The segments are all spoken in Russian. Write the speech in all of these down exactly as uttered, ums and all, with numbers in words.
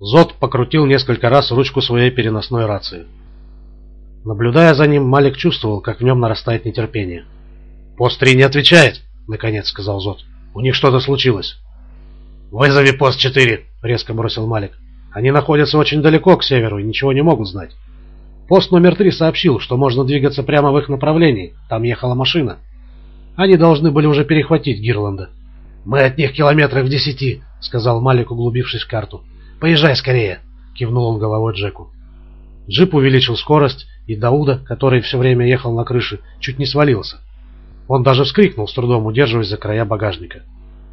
Зод покрутил несколько раз ручку своей переносной рации. Наблюдая за ним, Малик чувствовал, как в нем нарастает нетерпение. «Пост три не отвечает», — наконец сказал Зод. «У них что-то случилось». «Вызови пост четыре», — резко бросил Малик. «Они находятся очень далеко к северу и ничего не могут знать. Пост номер три сообщил, что можно двигаться прямо в их направлении. Там ехала машина. Они должны были уже перехватить Гирланда». «Мы от них километрах в десяти», — сказал Малик, углубившись в карту. «Поезжай скорее», — кивнул он головой Джеку. Джип увеличил скорость, и Дауда, который все время ехал на крыше, чуть не свалился. Он даже вскрикнул, с трудом удерживаясь за края багажника.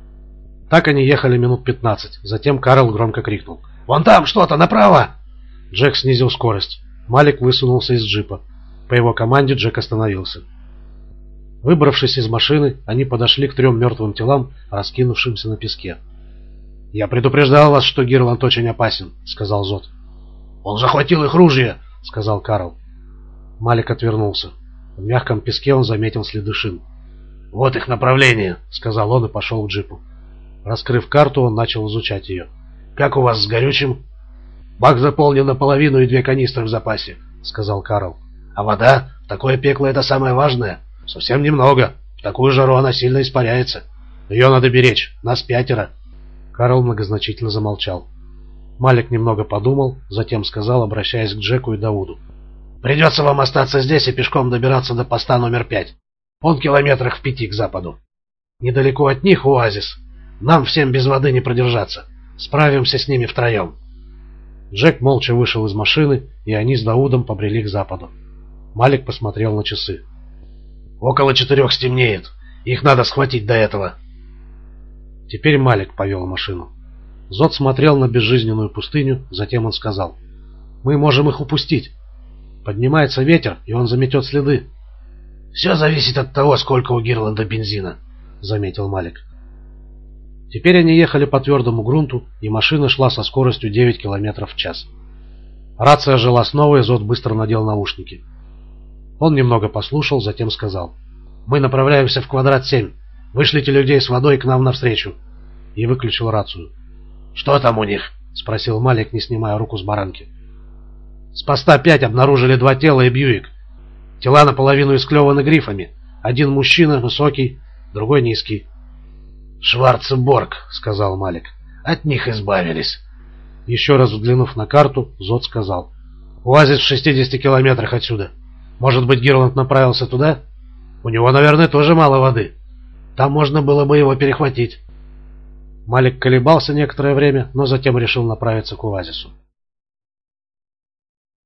Так они ехали минут пятнадцать. Затем Карл громко крикнул: «Вон там что-то, направо!» Джек снизил скорость. Малик высунулся из джипа. По его команде Джек остановился. Выбравшись из машины, они подошли к трем мертвым телам, раскинувшимся на песке. «Я предупреждал вас, что Гирланд очень опасен», — сказал Зод. «Он захватил их ружья», — сказал Карл. Малик отвернулся. В мягком песке он заметил следы шин. «Вот их направление», — сказал он и пошел к джипу. Раскрыв карту, он начал изучать ее. «Как у вас с горючим?» «Бак заполнен наполовину и две канистры в запасе», — сказал Карл. «А вода? В такое пекло это самое важное?» «Совсем немного. В такую жару она сильно испаряется. Ее надо беречь. Нас пятеро». Карл многозначительно замолчал. Малик немного подумал, затем сказал, обращаясь к Джеку и Дауду: «Придется вам остаться здесь и пешком добираться до поста номер пять. Он километрах в пяти к западу. Недалеко от них оазис. Нам всем без воды не продержаться. Справимся с ними втроем». Джек молча вышел из машины, и они с Даудом побрели к западу. Малик посмотрел на часы. «Около четырех стемнеет. Их надо схватить до этого». Теперь Малик повел машину. Зод смотрел на безжизненную пустыню, затем он сказал: «Мы можем их упустить. Поднимается ветер, и он заметет следы». «Все зависит от того, сколько у Гирланда бензина», — заметил Малик. Теперь они ехали по твердому грунту, и машина шла со скоростью девять километров в час. Рация жила снова, и Зод быстро надел наушники. Он немного послушал, затем сказал: «Мы направляемся в квадрат семь. Вышлите людей с водой к нам навстречу». И выключил рацию. «Что там у них?» — спросил Малик, не снимая руку с баранки. «С поста пять обнаружили два тела и Бьюик. Тела наполовину исклеваны грифами. Один мужчина, высокий, другой низкий». «Шварцеборг», — сказал Малик. «От них избавились». Еще раз взглянув на карту, Зод сказал: «Оазис в шестидесяти километрах отсюда. Может быть, Гирланд направился туда? У него, наверное, тоже мало воды. Там можно было бы его перехватить». Малик колебался некоторое время, но затем решил направиться к оазису.